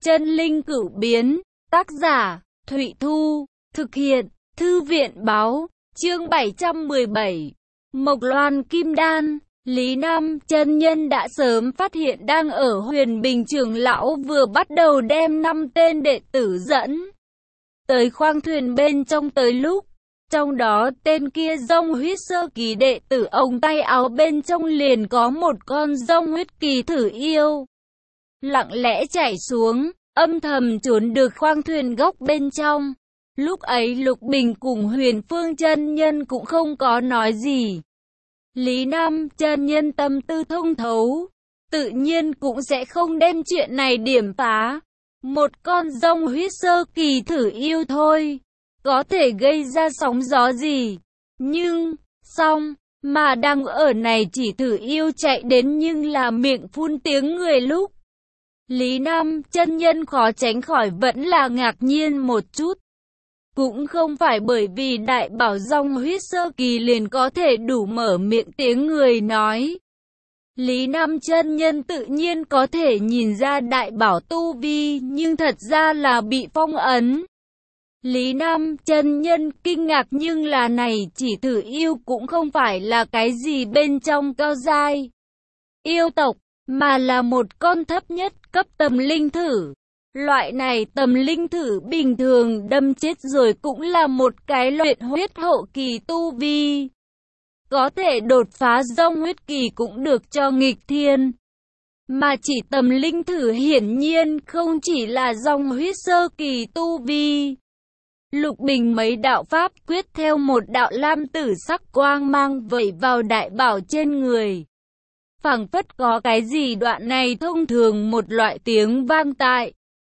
Chân linh cửu biến, tác giả, Thụy Thu, thực hiện, Thư viện báo, chương 717, Mộc Loan Kim Đan. Lý Nam chân nhân đã sớm phát hiện đang ở Huyền Bình trưởng lão vừa bắt đầu đem 5 tên đệ tử dẫn tới khoang thuyền bên trong tới lúc. Trong đó tên kia rông huyết sơ kỳ đệ tử ông tay áo bên trong liền có một con rông huyết kỳ thử yêu. Lặng lẽ chạy xuống, âm thầm trốn được khoang thuyền góc bên trong. Lúc ấy Lục Bình cùng Huyền Phương chân nhân cũng không có nói gì. Lý Nam chân nhân tâm tư thông thấu, tự nhiên cũng sẽ không đem chuyện này điểm phá. Một con rông huyết sơ kỳ thử yêu thôi, có thể gây ra sóng gió gì. Nhưng, xong, mà đang ở này chỉ thử yêu chạy đến nhưng là miệng phun tiếng người lúc. Lý Nam chân nhân khó tránh khỏi vẫn là ngạc nhiên một chút. Cũng không phải bởi vì đại bảo rông huyết sơ kỳ liền có thể đủ mở miệng tiếng người nói. Lý Nam chân nhân tự nhiên có thể nhìn ra đại bảo tu vi, nhưng thật ra là bị phong ấn. Lý Nam chân nhân kinh ngạc nhưng là này chỉ thử yêu cũng không phải là cái gì bên trong cao giai yêu tộc, mà là một con thấp nhất cấp tầm linh thử. Loại này tầm linh thử bình thường đâm chết rồi cũng là một cái luyện huyết hậu kỳ tu vi. Có thể đột phá rông huyết kỳ cũng được cho nghịch thiên. Mà chỉ tầm linh thử hiển nhiên không chỉ là rông huyết sơ kỳ tu vi. Lục Bình mấy đạo pháp quyết theo một đạo lam tử sắc quang mang vẩy vào đại bảo trên người. Phảng phất có cái gì đoạn này thông thường một loại tiếng vang tại.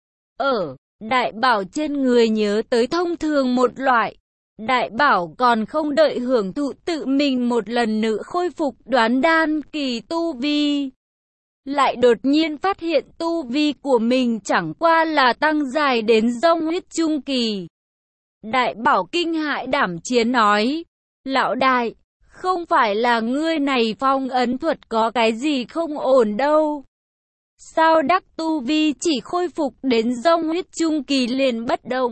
Ở đại bảo trên người nhớ tới thông thường một loại. Đại bảo còn không đợi hưởng thụ tự mình một lần nữa khôi phục đoán đan kỳ tu vi. Lại đột nhiên phát hiện tu vi của mình chẳng qua là tăng dài đến rông huyết trung kỳ. Đại bảo kinh hãi đảm chiến nói, lão đại, không phải là ngươi này phong ấn thuật có cái gì không ổn đâu. Sao đắc tu vi chỉ khôi phục đến rông huyết trung kỳ liền bất động?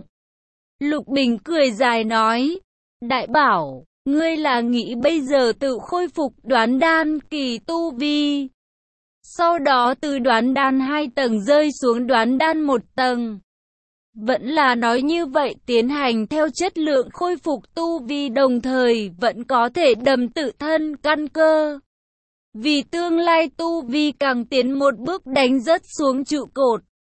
Lục Bình cười dài nói, đại bảo, ngươi là nghĩ bây giờ tự khôi phục đoán đan kỳ tu vi. Sau đó từ đoán đan 2 tầng rơi xuống đoán đan 1 tầng. Vẫn là nói như vậy tiến hành theo chất lượng khôi phục tu vi đồng thời vẫn có thể đầm tự thân căn cơ. Vì tương lai tu vi càng tiến một bước đánh rớt xuống trụ cột.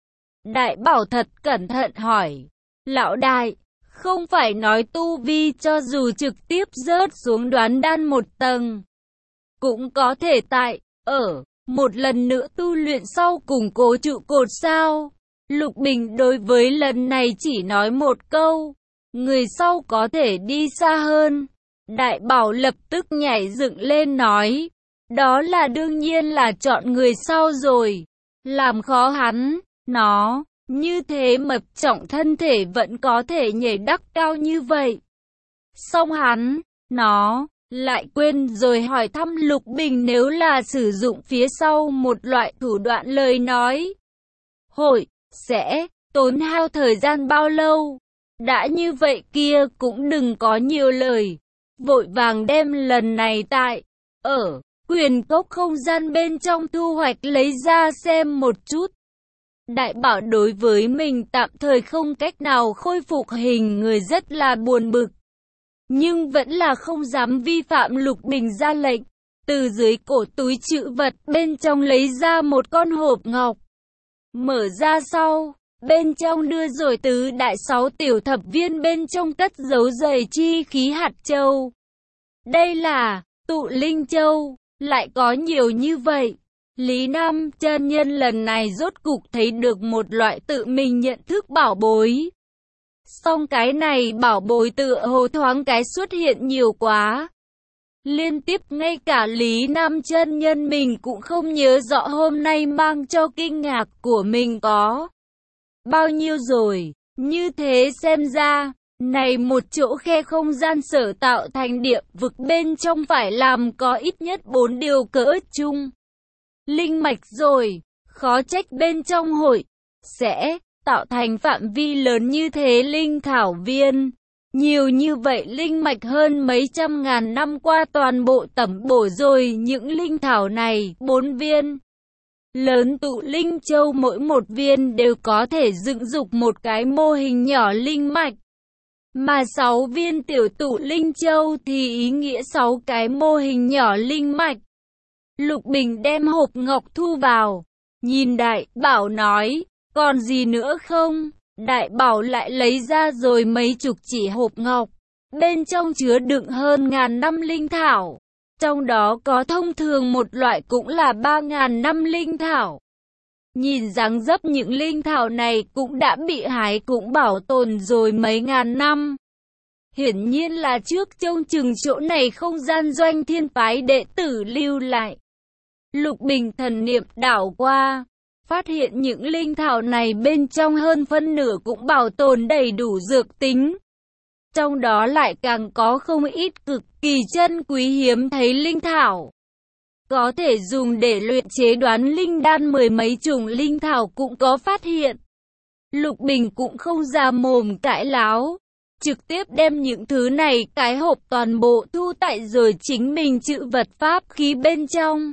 Đại bảo thật cẩn thận hỏi, lão đại, không phải nói tu vi cho dù trực tiếp rớt xuống đoán đan 1 tầng, cũng có thể tại, một lần nữa tu luyện sau củng cố trụ cột sao? Lục Bình đối với lần này chỉ nói một câu, người sau có thể đi xa hơn. Đại bảo lập tức nhảy dựng lên nói, đó là đương nhiên là chọn người sau rồi. Làm khó hắn, nó, như thế mập trọng thân thể vẫn có thể nhảy đắc cao như vậy. Xong hắn, nó, lại quên rồi hỏi thăm Lục Bình nếu là sử dụng phía sau một loại thủ đoạn lời nói. Hội, sẽ tốn hao thời gian bao lâu? Đã như vậy kia cũng đừng có nhiều lời. Vội vàng đem lần này tại, quyền cốc không gian bên trong thu hoạch lấy ra xem một chút. Đại bảo đối với mình tạm thời không cách nào khôi phục hình người rất là buồn bực. Nhưng vẫn là không dám vi phạm Lục Bình ra lệnh. Từ dưới cổ túi trữ vật bên trong lấy ra một con hộp ngọc. Mở ra sau, bên trong đưa rồi tứ đại 6 tiểu thập viên bên trong cất giấu dày chi khí hạt châu. Đây là tụ linh châu, lại có nhiều như vậy. Lý Nam chân nhân lần này rốt cục thấy được một loại tự mình nhận thức bảo bối. Song cái này bảo bối tựa hồ thoáng cái xuất hiện nhiều quá. Liên tiếp ngay cả Lý Nam chân nhân mình cũng không nhớ rõ hôm nay mang cho kinh ngạc của mình có bao nhiêu rồi. Như thế xem ra, này một chỗ khe không gian sở tạo thành địa vực bên trong phải làm có ít nhất 4 điều cỡ chung. Linh mạch rồi, khó trách bên trong hội sẽ tạo thành phạm vi lớn như thế linh thảo viên. Nhiều như vậy linh mạch hơn mấy trăm ngàn năm qua toàn bộ tẩm bổ rồi những linh thảo này, 4 viên lớn tụ linh châu mỗi một viên đều có thể dựng dục một cái mô hình nhỏ linh mạch. Mà 6 viên tiểu tụ linh châu thì ý nghĩa 6 cái mô hình nhỏ linh mạch. Lục Bình đem hộp ngọc thu vào, nhìn Đại Bảo nói, còn gì nữa không? Đại Bảo lại lấy ra rồi mấy chục chỉ hộp ngọc, bên trong chứa đựng hơn ngàn năm linh thảo. Trong đó có thông thường một loại cũng là 3.000 năm linh thảo. Nhìn dáng dấp những linh thảo này cũng đã bị hái cũng bảo tồn rồi mấy ngàn năm. Hiển nhiên là trước trông chừng chỗ này không gian doanh thiên phái đệ tử lưu lại. Lục Bình thần niệm đảo qua, phát hiện những linh thảo này bên trong hơn phân nửa cũng bảo tồn đầy đủ dược tính. Trong đó lại càng có không ít cực kỳ chân quý hiếm thấy linh thảo. Có thể dùng để luyện chế đoán linh đan, mười mấy chủng linh thảo cũng có phát hiện. Lục Bình cũng không ra mồm cãi láo, trực tiếp đem những thứ này cái hộp toàn bộ thu tại rồi chính mình trữ vật pháp khí bên trong.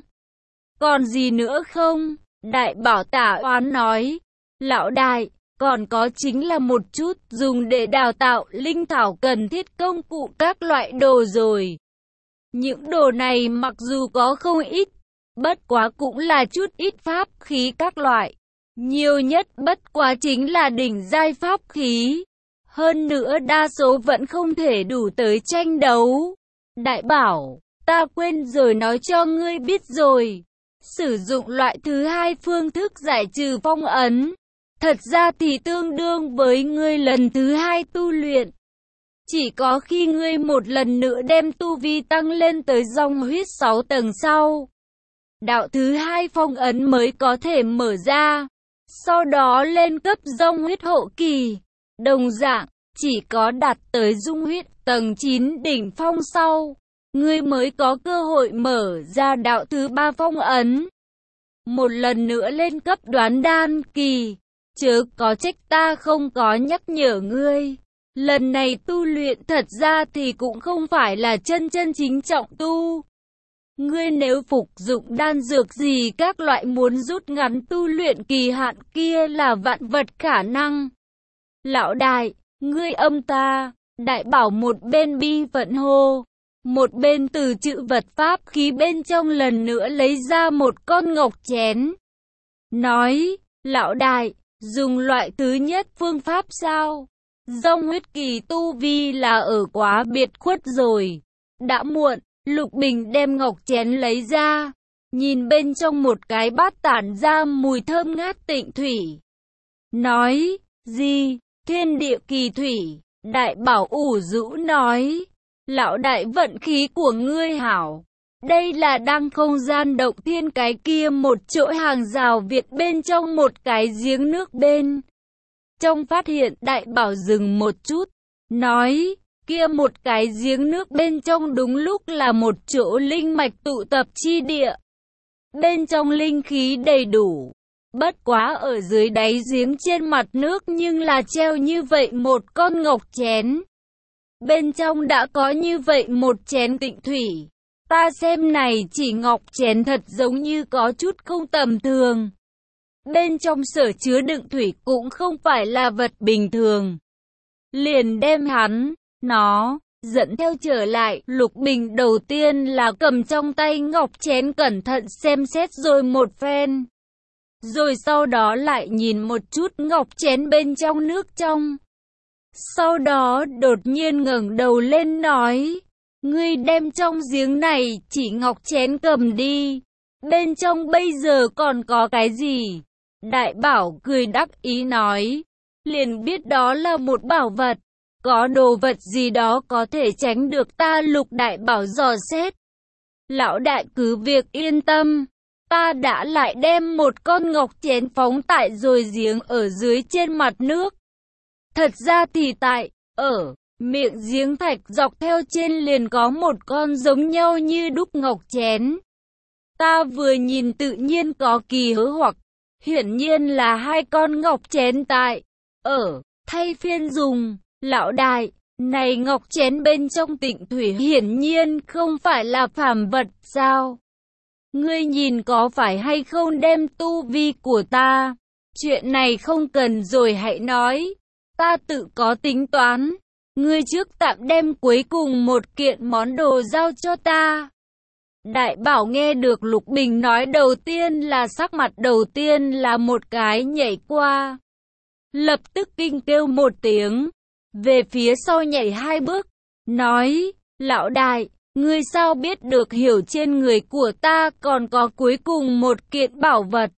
Còn gì nữa không? Đại Bảo tả oán nói. Lão đại, còn có chính là một chút dùng để đào tạo linh thảo cần thiết công cụ các loại đồ rồi. Những đồ này mặc dù có không ít, bất quá cũng là chút ít pháp khí các loại. Nhiều nhất bất quá chính là đỉnh giai pháp khí. Hơn nữa đa số vẫn không thể đủ tới tranh đấu. Đại Bảo, ta quên rồi nói cho ngươi biết rồi. Sử dụng loại thứ hai phương thức giải trừ phong ấn. Thật ra thì tương đương với ngươi lần thứ hai tu luyện. Chỉ có khi ngươi một lần nữa đem tu vi tăng lên tới dòng huyết 6 tầng sau, đạo thứ hai phong ấn mới có thể mở ra. Sau đó lên cấp dòng huyết hậu kỳ. Đồng dạng, chỉ có đạt tới dung huyết tầng 9 đỉnh phong sau, ngươi mới có cơ hội mở ra đạo thứ ba phong ấn. Một lần nữa lên cấp đoán đan kỳ, chớ có trách ta không có nhắc nhở ngươi. Lần này tu luyện thật ra thì cũng không phải là chân chính trọng tu. Ngươi nếu phục dụng đan dược gì các loại muốn rút ngắn tu luyện kỳ hạn kia là vạn vật khả năng. Lão đại, ngươi âm ta, Đại Bảo một bên bi phận hô, một bên từ trữ vật pháp khí bên trong lần nữa lấy ra một con ngọc chén. Nói, lão đại, dùng loại thứ nhất phương pháp sao? Dòng huyết kỳ tu vi là ở quá biệt khuất rồi. Đã muộn, Lục Bình đem ngọc chén lấy ra, nhìn bên trong một cái bát tản ra mùi thơm ngát tịnh thủy. Nói, gì? Thiên địa kỳ thủy. Đại Bảo ủ rũ nói, lão đại vận khí của ngươi hảo. Đây là đăng không gian động thiên cái kia một chỗ hàng rào Việt bên trong một cái giếng nước bên trong phát hiện. Đại Bảo dừng một chút, nói, kia một cái giếng nước bên trong đúng lúc là một chỗ linh mạch tụ tập chi địa. Bên trong linh khí đầy đủ. Bất quá ở dưới đáy giếng trên mặt nước nhưng là treo như vậy một con ngọc chén. Bên trong đã có như vậy một chén tịnh thủy. Ta xem này chỉ ngọc chén thật giống như có chút không tầm thường. Bên trong sở chứa đựng thủy cũng không phải là vật bình thường. Liền đem nó dẫn theo trở lại. Lục Bình đầu tiên là cầm trong tay ngọc chén cẩn thận xem xét rồi một phen. Rồi sau đó lại nhìn một chút ngọc chén bên trong nước trong. Sau đó đột nhiên ngẩng đầu lên nói, ngươi đem trong giếng này chỉ ngọc chén cầm đi. Bên trong bây giờ còn có cái gì? Đại Bảo cười đắc ý nói, liền biết đó là một bảo vật. Có đồ vật gì đó có thể tránh được ta? Lục Đại Bảo dò xét. Lão đại cứ việc yên tâm. Ta đã lại đem một con ngọc chén phóng tại rồi giếng ở dưới trên mặt nước. Thật ra thì ở miệng giếng thạch dọc theo trên liền có một con giống nhau như đúc ngọc chén. Ta vừa nhìn tự nhiên có kỳ hớ hoặc. hiển nhiên là hai con ngọc chén tại ở thay phiên dùng. Lão đại, này ngọc chén bên trong Tịnh thủy hiển nhiên không phải là phàm vật sao? Ngươi nhìn có phải hay không đem tu vi của ta? Chuyện này không cần rồi hãy nói, ta tự có tính toán. Ngươi trước tạm đem cuối cùng một kiện món đồ giao cho ta. Đại Bảo nghe được Lục Bình nói đầu tiên là sắc mặt đầu tiên là một cái nhảy qua. Lập tức kinh kêu một tiếng, về phía sau nhảy hai bước, nói, lão đại, ngươi sao biết được hiểu trên người của ta còn có cuối cùng một kiện bảo vật.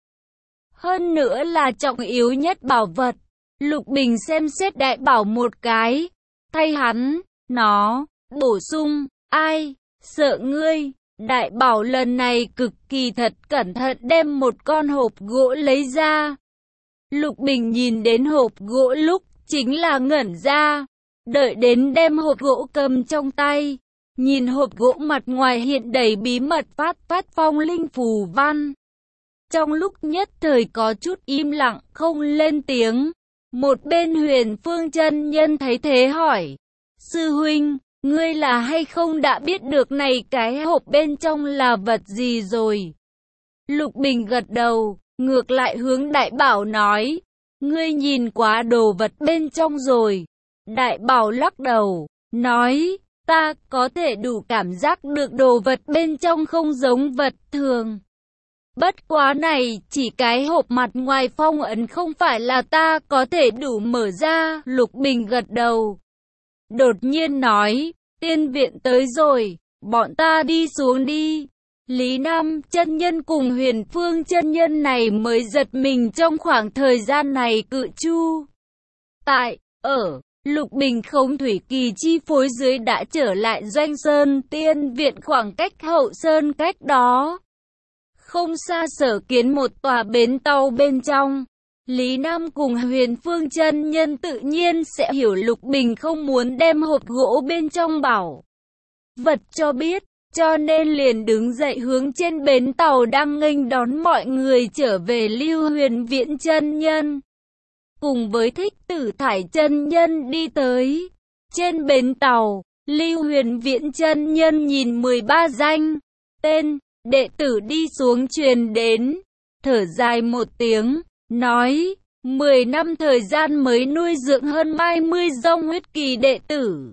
Hơn nữa là trọng yếu nhất bảo vật. Lục Bình xem xét Đại Bảo một cái, thay hắn, nó, bổ sung, ai, sợ ngươi. Đại Bảo lần này cực kỳ thật cẩn thận đem một con hộp gỗ lấy ra. Lục Bình nhìn đến hộp gỗ lúc chính là ngẩn ra, đợi đến đem hộp gỗ cầm trong tay, nhìn hộp gỗ mặt ngoài hiện đầy bí mật phát phong linh phù văn. Trong lúc nhất thời có chút im lặng không lên tiếng, một bên Huyền Phương chân nhân thấy thế hỏi, sư huynh, ngươi là hay không đã biết được này cái hộp bên trong là vật gì rồi? Lục Bình gật đầu, ngược lại hướng Đại Bảo nói, ngươi nhìn quá đồ vật bên trong rồi. Đại Bảo lắc đầu, nói, ta có thể đủ cảm giác được đồ vật bên trong không giống vật thường. Bất quá này, chỉ cái hộp mặt ngoài phong ấn không phải là ta có thể đủ mở ra. Lục Bình gật đầu, đột nhiên nói, tiên viện tới rồi, bọn ta đi xuống đi. Lý Nam chân nhân cùng Huyền Phương chân nhân này mới giật mình trong khoảng thời gian này cự chu. Tại, ở, Lục Bình không thủy kỳ chi phối dưới đã trở lại Doanh Sơn tiên viện khoảng cách Hậu Sơn cách đó. Không xa Sở Kiến một tòa bến tàu bên trong. Lý Nam cùng Huyền Phương chân nhân tự nhiên sẽ hiểu Lục Bình không muốn đem hộp gỗ bên trong bảo vật cho biết, cho nên liền đứng dậy hướng trên bến tàu đang nghênh đón mọi người trở về. Lưu Huyền Viễn chân nhân cùng với Thích Tử Thải chân nhân đi tới. Trên bến tàu, Lưu Huyền Viễn chân nhân nhìn 13 danh tên đệ tử đi xuống truyền đến, thở dài một tiếng, nói, 10 năm thời gian mới nuôi dưỡng hơn 20 dòng huyết kỳ đệ tử.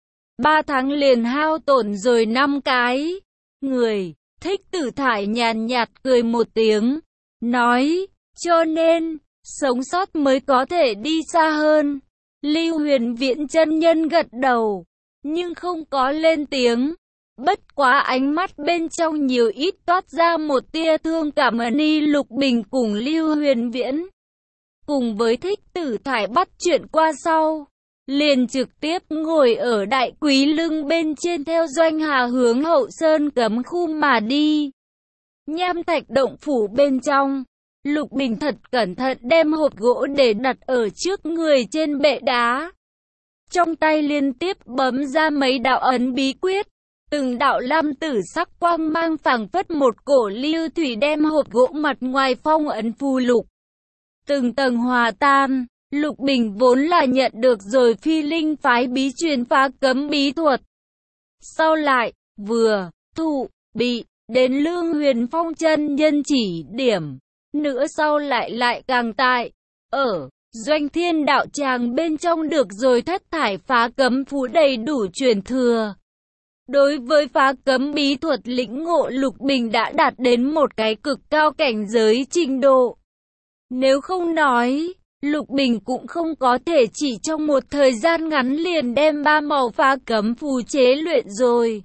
3 tháng liền hao tổn rồi 5 cái. Người, Thích Tử Thải nhàn nhạt cười một tiếng, nói, cho nên, sống sót mới có thể đi xa hơn. Lưu Huyền Viễn chân nhân gật đầu, nhưng không có lên tiếng. Bất quá ánh mắt bên trong nhiều ít toát ra một tia thương cảm. Ni Lục Bình cùng Lưu Huyền Viễn cùng với Thích Tử Thải bắt chuyện qua sau, liền trực tiếp ngồi ở Đại Quý Lưng bên trên theo Doanh Hà hướng Hậu Sơn cấm khu mà đi. Nham Thạch động phủ bên trong, Lục Bình thật cẩn thận đem hộp gỗ để đặt ở trước người trên bệ đá. Trong tay liên tiếp bấm ra mấy đạo ấn bí quyết, từng đạo lam tử sắc quang mang phảng phất một cổ lưu thủy đem hộp gỗ mặt ngoài phong ấn phù lục từng tầng hòa tan. Lục Bình vốn là nhận được rồi Phi Linh phái bí truyền phá cấm bí thuật, sau lại vừa thụ bị đến Lương Huyền Phong chân nhân chỉ điểm, nữa sau lại càng tại ở Doanh Thiên đạo tràng bên trong được rồi Thất Thải phá cấm phú đầy đủ truyền thừa. Đối với phá cấm bí thuật lĩnh ngộ, Lục Bình đã đạt đến một cái cực cao cảnh giới trình độ. Nếu không nói, Lục Bình cũng không có thể chỉ trong một thời gian ngắn liền đem 3 màu phá cấm phù chế luyện rồi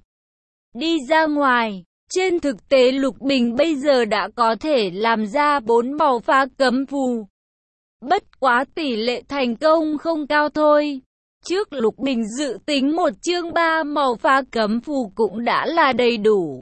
đi ra ngoài. Trên thực tế Lục Bình bây giờ đã có thể làm ra 4 màu phá cấm phù. Bất quá tỷ lệ thành công không cao thôi. Trước Lục Bình dự tính một chương 3 màu phá cấm phù cũng đã là đầy đủ.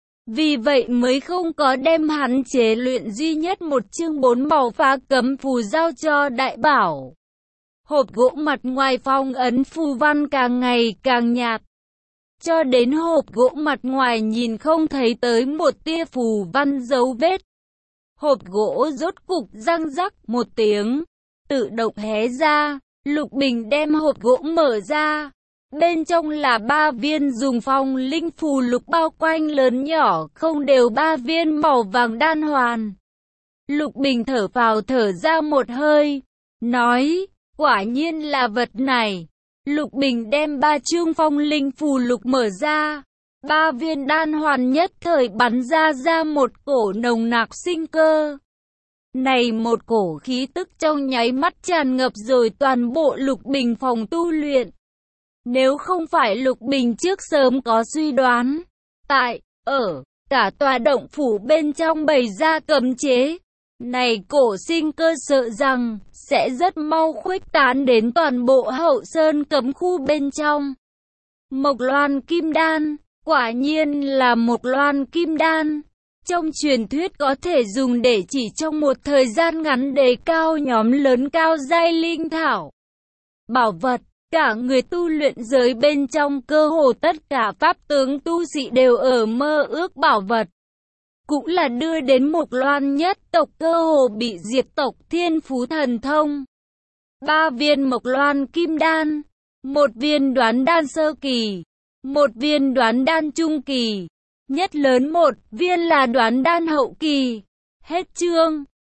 Vì vậy mới không có đem hắn chế luyện duy nhất một chương 4 màu phá cấm phù giao cho Đại Bảo. Hộp gỗ mặt ngoài phong ấn phù văn càng ngày càng nhạt, cho đến hộp gỗ mặt ngoài nhìn không thấy tới một tia phù văn dấu vết. Hộp gỗ rốt cục răng rắc một tiếng, tự động hé ra. Lục Bình đem hộp gỗ mở ra. Bên trong là 3 viên dùng phong linh phù lục bao quanh lớn nhỏ không đều, 3 viên màu vàng đan hoàn. Lục Bình thở vào thở ra một hơi, nói, quả nhiên là vật này. Lục Bình đem 3 chương phong linh phù lục mở ra. 3 viên đan hoàn nhất thời bắn ra một cổ nồng nặc sinh cơ. Này một cổ khí tức trong nháy mắt tràn ngập rồi toàn bộ Lục Bình phòng tu luyện. Nếu không phải Lục Bình trước sớm có suy đoán, cả tòa động phủ bên trong bày ra cấm chế, này cổ sinh cơ sợ rằng sẽ rất mau khuếch tán đến toàn bộ Hậu Sơn cấm khu bên trong. Mộc Loan Kim Đan, quả nhiên là Mộc Loan Kim Đan. Trong truyền thuyết có thể dùng để chỉ trong một thời gian ngắn đề cao nhóm lớn cao giai linh thảo. Bảo vật, cả người tu luyện giới bên trong cơ hồ tất cả pháp tướng tu sĩ đều ở mơ ước bảo vật. Cũng là đưa đến Mộc Loan nhất tộc cơ hồ bị diệt tộc Thiên Phú Thần Thông. 3 viên Mộc Loan Kim Đan, 1 viên Đoán Đan sơ kỳ, 1 viên Đoán Đan trung kỳ, nhất lớn 1 viên là Đoán Đan hậu kỳ. Hết chương.